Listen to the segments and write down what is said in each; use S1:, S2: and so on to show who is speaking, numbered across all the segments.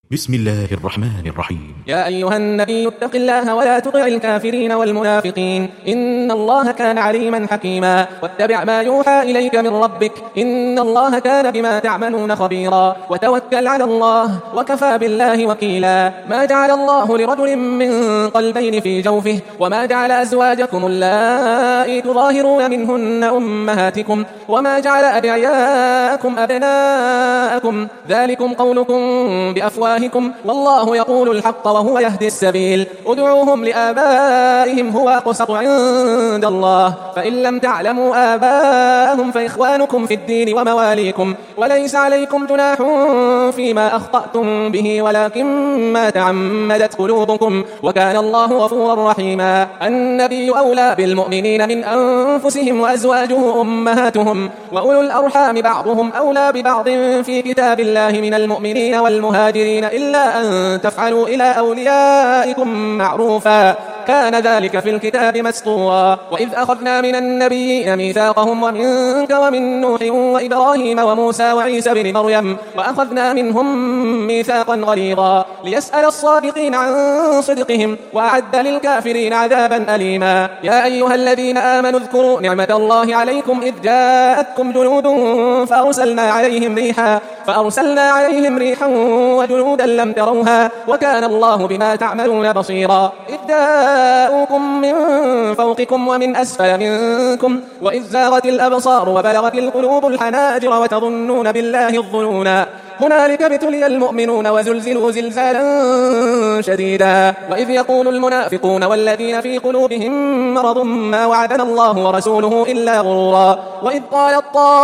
S1: بسم الله الرحمن الرحيم.
S2: يا أيها النبي اتق الله ولا تطع الكافرين والمنافقين إن الله كان عليما حكيما واتبع ما يوحى إليك من ربك إن الله كان بما تعملون خبيرا وتوكل على الله وكفى بالله وكيلا. ما جعل الله لرجل من قلبين في جوفه وما جعل أزواجكم اللائي تظاهرون منهن أمهاتكم وما جعل أدعياءكم أبناءكم ذلكم قولكم بأفواهكم والله يقول الحق وهو يهدي السبيل. ادعوهم لآبائهم هو أقسط عند الله فإن لم تعلموا آباءهم فإخوانكم في الدين ومواليكم وليس عليكم جناح فيما أخطأتم به ولكن ما تعمدت قلوبكم وكان الله غفورا رحيما. النبي أولى بالمؤمنين من أنفسهم وأزواجه أمهاتهم وأولو الأرحام بعضهم أولى ببعض في كتاب الله من المؤمنين والمهاجرين إلا أن تفعلوا إلى أوليائكم معروفا كان ذلك في الكتاب مسطورا. وإذ أخذنا من النبيين ميثاقهم ومنك ومن نوح وإبراهيم وموسى وعيسى بن مريم وأخذنا منهم ميثاقا غليظا ليسأل الصادقين عن صدقهم وأعد للكافرين عذابا أليما. يا أيها الذين آمنوا اذكروا نعمة الله عليكم إذ جاءتكم جنود فأرسلنا عليهم ريحا وجنودا لم تروها وكان الله بما تعملون بصيرا. إذ جاءوكم من فوقكم ومن أسفل منكم وإذ زاغت الأبصار وبلغت القلوب الحناجر وتظنون بالله الظنونا هنالك ابتلي المؤمنون وزلزلوا زلزالا شديدا. وإذ يقول المنافقون والذين في قلوبهم مرض ما وعدنا الله ورسوله إلا غرورا. وإذ قالت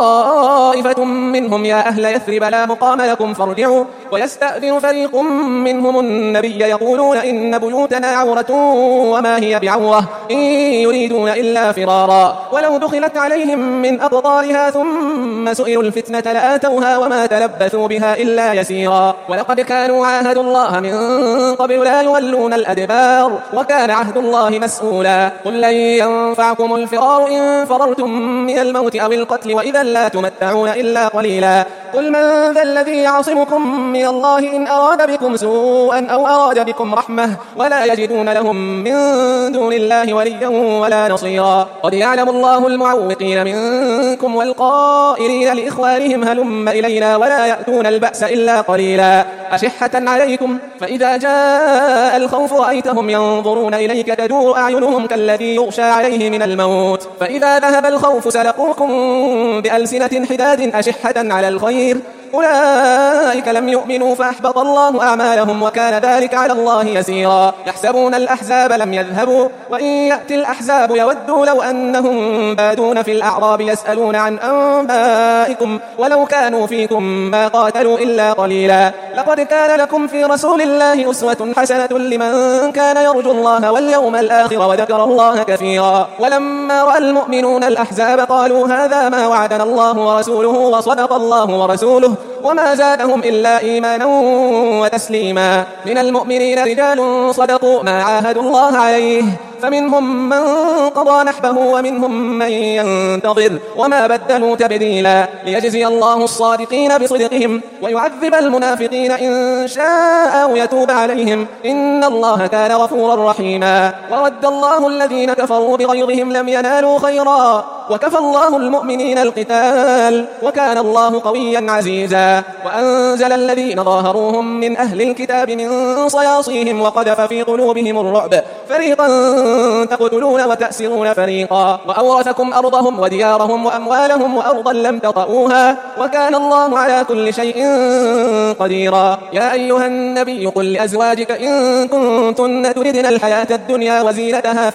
S2: طائفة منهم يا أهل يثرب لا مقام لكم فارجعوا ويستأذن فريق منهم النبي يقولون إن بيوتنا عورة وما هي بعورة إن يريدون إلا فرارا ولو دخلت عليهم من أقطارها ثم سئلوا الفتنة لآتوها وما تلبثوا بها إلا يسيرا. ولقد كانوا عاهدوا الله من قبل لا يولون الأدبار وكان عهد الله مسؤولا. قل لن ينفعكم الفرار إن فررتم من الموت أو القتل وإذا لا تمتعون إلا قليلا. قل من ذا الذي يعصمكم من الله إن أراد بكم سوءا أو أراد بكم رحمة ولا يجدون لهم من دون الله وليا ولا نصيرا. قد يعلم الله المعوقين منكم والقائلين لإخوانهم هلم إلينا ولا يأتون البأس إلا قليلا أشحة عليكم فإذا جاء الخوف رأيتهم ينظرون إليك تدور أعينهم كالذي يغشى عليه من الموت فإذا ذهب الخوف سلقوكم بألسنة حداد أشحة على الخير أولئك لم يؤمنوا فأحبط الله أعمالهم وكان ذلك على الله يسيرا. يحسبون الأحزاب لم يذهبوا وإن يأتي الأحزاب يودوا لو أنهم بادون في الأعراب يسألون عن أنبائكم ولو كانوا فيكم ما قاتلوا إلا قليلا. لقد كان لكم في رسول الله أسوة حسنة لمن كان يرجو الله واليوم الآخر وذكر الله كثيرا. ولما رأى المؤمنون الأحزاب قالوا هذا ما وعدنا الله ورسوله وصدق الله ورسوله وما زادهم إلا إيمانا وتسليما. من المؤمنين رجال صدقوا ما عاهدوا الله عليه فمنهم من قضى نحبه ومنهم من ينتظر وما بدلوا تبديلا. ليجزي الله الصادقين بصدقهم ويعذب المنافقين إن شاء أو يتوب عليهم إن الله كان غفورا رحيما. ورد الله الذين كفروا بغيظهم لم ينالوا خيرا وكفى الله المؤمنين القتال وكان الله قويا عزيزا. وأنزل الذين ظاهروهم من أهل الكتاب من صياصيهم وقذف في قلوبهم الرعب فريقا تقتلون وتأسرون فريقا وأورثكم أرضهم وديارهم وأموالهم وأرضا لم تطئوها وكان الله على كل شيء قديرا. يا أيها النبي قل لأزواجك إن كنتن تردن الحياة الدنيا وزينتها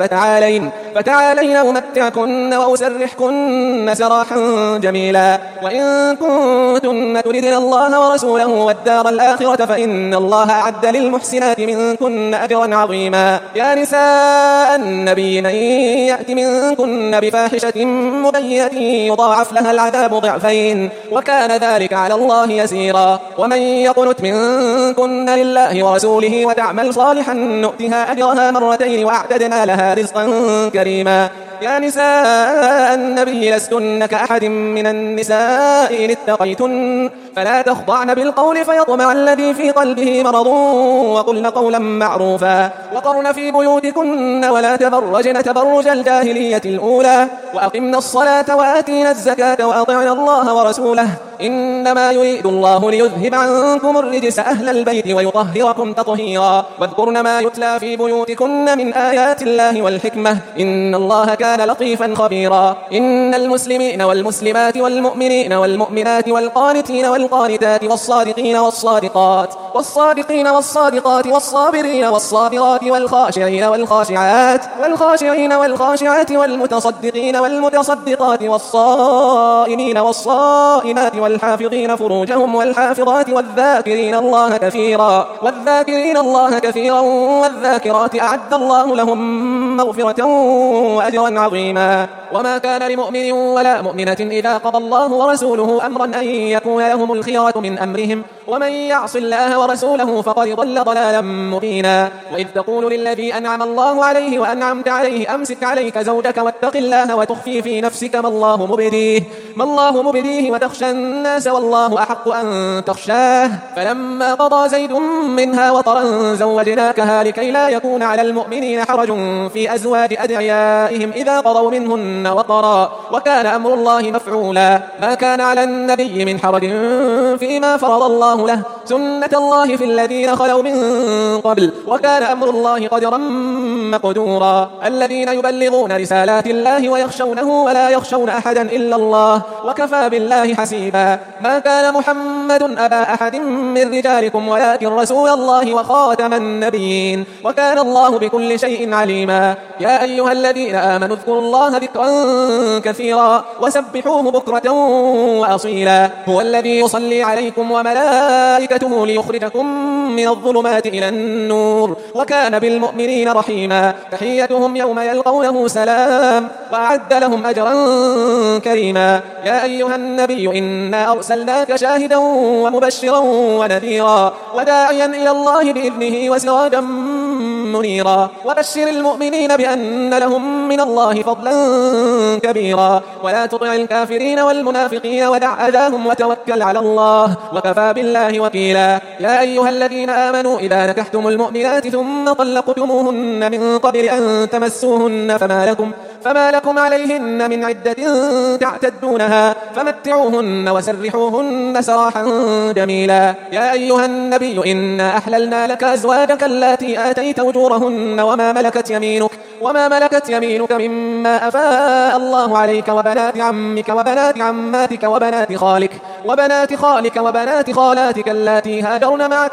S2: فتعالين أمتعكن وأسرحكن سراحا جميلا. وإن كنتن تردن الله ورسوله والدار الآخرة فإن الله أعد للمحسنات منكن أجرا عظيما. يا نساء النبي من يأت منكن بفاحشة مبينة يضاعف لها العذاب ضعفين وكان ذلك على الله يسيرا. ومن يقنت منكن لله ورسوله وتعمل صالحا نؤتها أجرها مرتين وأعتدنا لها رزقا كريما. يا نساء النبي لستن كأحد من النساء إن اتقيتن فلا تخضعن بالقول فيطمع الذي في قلبه مرض وقلن قولا معروفا وقرن في بيوتكن ولا تبرجن تبرج الجاهلية الأولى وأقمنا الصلاة وآتينا الزكاة وأطعنا الله ورسوله إنما يريد الله ليذهب عنكم الرجس أهل البيت ويطهركم تطهيرا واذكرن ما يتلى في بيوتكن من آيات الله والحكمة إن الله كان لطيفا خبيرا إن المسلمين والمسلمات والمؤمنين والمؤمنات والقانتين والقانتات والصادقين والصادقين والصادقات والصابرين والصابرات والخاشعين والخاشعات والمتصدقين والمتصدقات والصائمين والصائمات والحافظين فروجهم والحافظات والذاكرين الله كثيرا والذاكرات أعد الله لهم مغفرة وأجرا عظيما وما كان لمؤمن ولا مؤمنة إذا قضى الله ورسوله أمرا أن يكون لهم الخيرة من أمرهم ومن يعص الله ورسوله فقد ضل ضلالا مبينا وإذ تقول للذي أنعم الله عليه وأنعمت عليه أمسك عليك زوجك واتق الله وتخفي في نفسك ما الله مبديه وتخشى الناس والله أحق أن تخشاه فلما قضى زيد منها وطرا زوجناكها لكي لا يكون على المؤمنين حرج في أزواج أدعيائهم إذا قضوا منهن وطرا وكان أمر الله مفعولا ما كان على النبي من حرج فيما فرض الله له سنة الله في الذين خلوا من قبل وكان أمر الله قدرا مقدورا الذين يبلغون رسالات الله ويخشونه ولا يخشون أحدا إلا الله وكفى بالله حسيبا ما كان محمد أبا أحد من رجالكم ولكن رسول الله وخاتم النبيين وكان الله بكل شيء عليما يا أيها الذين آمنوا اذكروا الله ذكرا كثيرا وسبحوه بكرة وأصيلا هو الذي يصلي عليكم وملائكته ليخرجكم من الظلمات إلى النور وكان بالمؤمنين رحيما تحيتهم يوم يلقونه سلام وأعد لهم أجرا كريما يا أيها النبي إنا أرسلناك شاهدا ومبشرا ونذيرا وداعيا إلى الله بإذنه وسراجا منيرا وبشر المؤمنين بأن لهم من الله فضلا كبيرا ولا تطع الكافرين والمنافقين ودع أذاهم وتوكل على الله وكفى بالله وكيلا يا أيها الذين آمنوا إذا نكحتم المؤمنات ثم طلقتموهن من قبل أن تمسوهن فما لكم عليهن من عدة تعتدونها فمتعوهن وسرحوهن سراحا جميلا يا أيها النبي إنا أحللنا لك أزواجك اللاتي آتيت أجورهن وما ملكت يمينك مما أفاء الله عليك وبنات عمك وبنات عماتك وبنات خالك وبنات خالاتك اللاتي هاجرن معك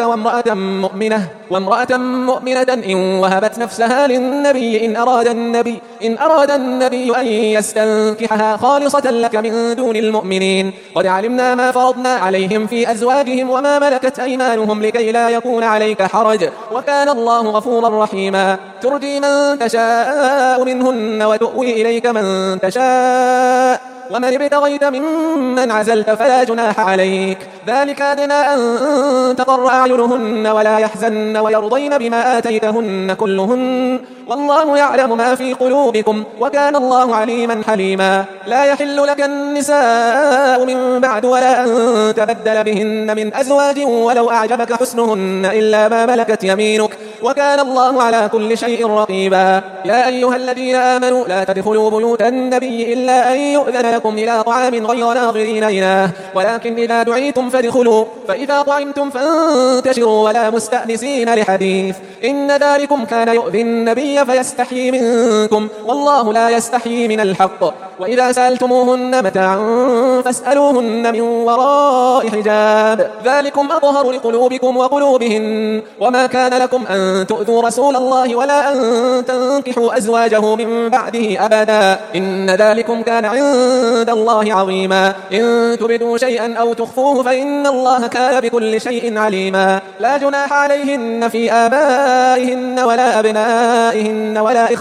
S2: وامرأة مؤمنة إن وهبت نفسها للنبي إن أراد النبي أن يستنكحها خالصة لك من دون المؤمنين قد علمنا ما فرضنا عليهم في أزواجهم وما ملكت أيمانهم لكي لا يكون عليك حرج وكان الله غفورا رحيما ترجي من تشاء منهن وتؤوي إليك من تشاء ومن ابتغيت ممن عزلت فلا جناح عليك ذلك أدنى أن تقر أعينهن ولا يحزن ويرضين بما آتيتهن كلهن والله يعلم ما في قلوبكم وكان الله عليما حليما لا يحل لك النساء من بعد ولا أن تبدل بهن من أزواج ولو أعجبك حسنهن إلا ما ملكت يمينك وكان الله على كل شيء رقيبا يا أيها الذين آمنوا لا تدخلوا بيوت النبي إلا أن يؤذن لكم إلى طعام غير ناظرين إناه ولكن إذا دعيتم فادخلوا فإذا طعمتم فانتشروا ولا مستأنسين لحديث إن ذلكم كان يؤذي النبي فيستحيي منكم والله لا يستحيي من الحق وإذا سألتموهن متاعا فاسألوهن من وراء حجاب ذلكم أطهر لقلوبكم وقلوبهن وما كان لكم أن تؤذوا رسول الله ولا أن تنكحوا أزواجه من بعده أبدا إن ذلكم كان عند الله عظيما إن تبدوا شيئا أو تخفوه فإن الله كان بكل شيء عليما لا جناح عليهن في آبائهن ولا أبنائهن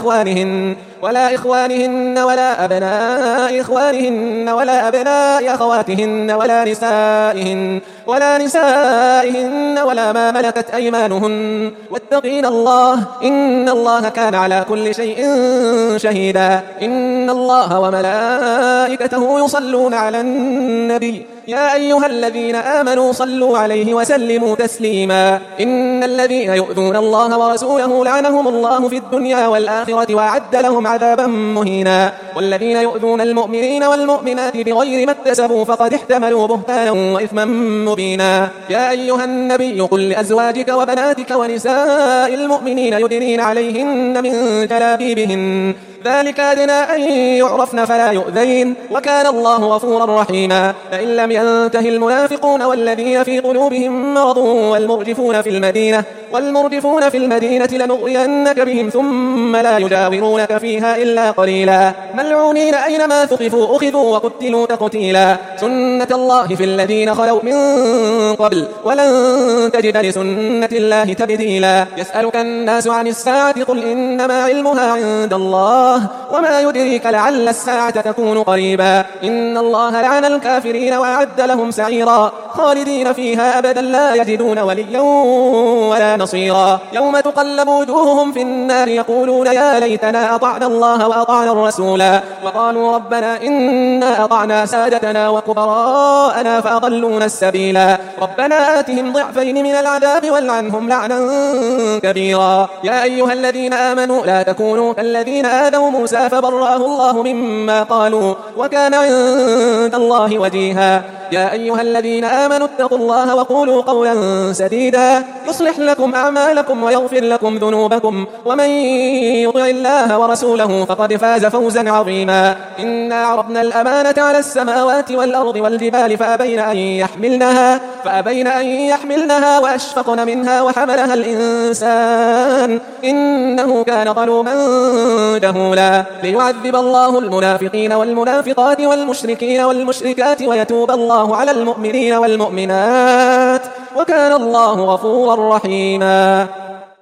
S2: ولا إخوانهن ولا أبناء إخوانهن ولا أبناء أخواتهن ولا نسائهن ولا نسائهن ولا ما ملكت أيمانهن واتقين الله إن الله كان على كل شيء شهيدا. إن الله وملائكته يصلون على النبي يا أيها الذين آمنوا صلوا عليه وسلموا تسليما. إن الذين يؤذون الله ورسوله لعنهم الله في الدنيا والآخرة وأعد لهم عذابا مهينا. والذين يؤذون المؤمنين والمؤمنات بغير ما اكتسبوا فقد احتملوا بهتانا وإثما مبينا. يا أيها النبي قل لأزواجك وبناتك ونساء المؤمنين يدنين عليهن من جلابيبهن ذلك أدنى أن يعرفن فلا يؤذين وكان الله غفورا رحيما. فإن لم ينته المنافقون والذين في قلوبهم مرض والمرجفون في المدينة لنغرينك بهم ثم لا يجاورونك فيها إلا قليلا ملعونين أينما ثقفوا أخذوا وقتلوا تقتيلا. سنة الله في الذين خلوا من قبل ولن تجد لسنة الله تبديلا. يسألك الناس عن الساعة قل إنما علمها عند الله وما يدريك لعل الساعة تكون قريبا. إن الله لعن الكافرين وأعد لهم سعيرا خالدين فيها أبدا لا يجدون وليا ولا نصيرا. يوم تقلب وجوههم في النار يقولون يا ليتنا أطعنا الله وأطعنا الرسولا وقالوا ربنا إنا أطعنا سادتنا وكبراءنا فأضلونا السبيلا. ربنا آتهم ضعفين من العذاب والعنهم لعنا كبيرا. يا أيها الذين آمنوا لا تكونوا كالذين آذوا موسى فبرأه الله مما قالوا وكان عند الله وجيها. يا أيها الذين آمنوا اتقوا الله وقولوا قولا سديدا يصلح لكم أعمالكم ويغفر لكم ذنوبكم ومن يطع الله ورسوله فقد فاز فوزا عظيما. إنا عرضنا الأمانة على السماوات والأرض والجبال فأبين أن يحملنها وأشفقن منها وحملها الإنسان إنه كان ظلوما جهولا. ليعذب الله المنافقين والمنافقات والمشركين والمشركات ويتوب الله على المؤمنين والمؤمنات وكان الله غفورا رحيما.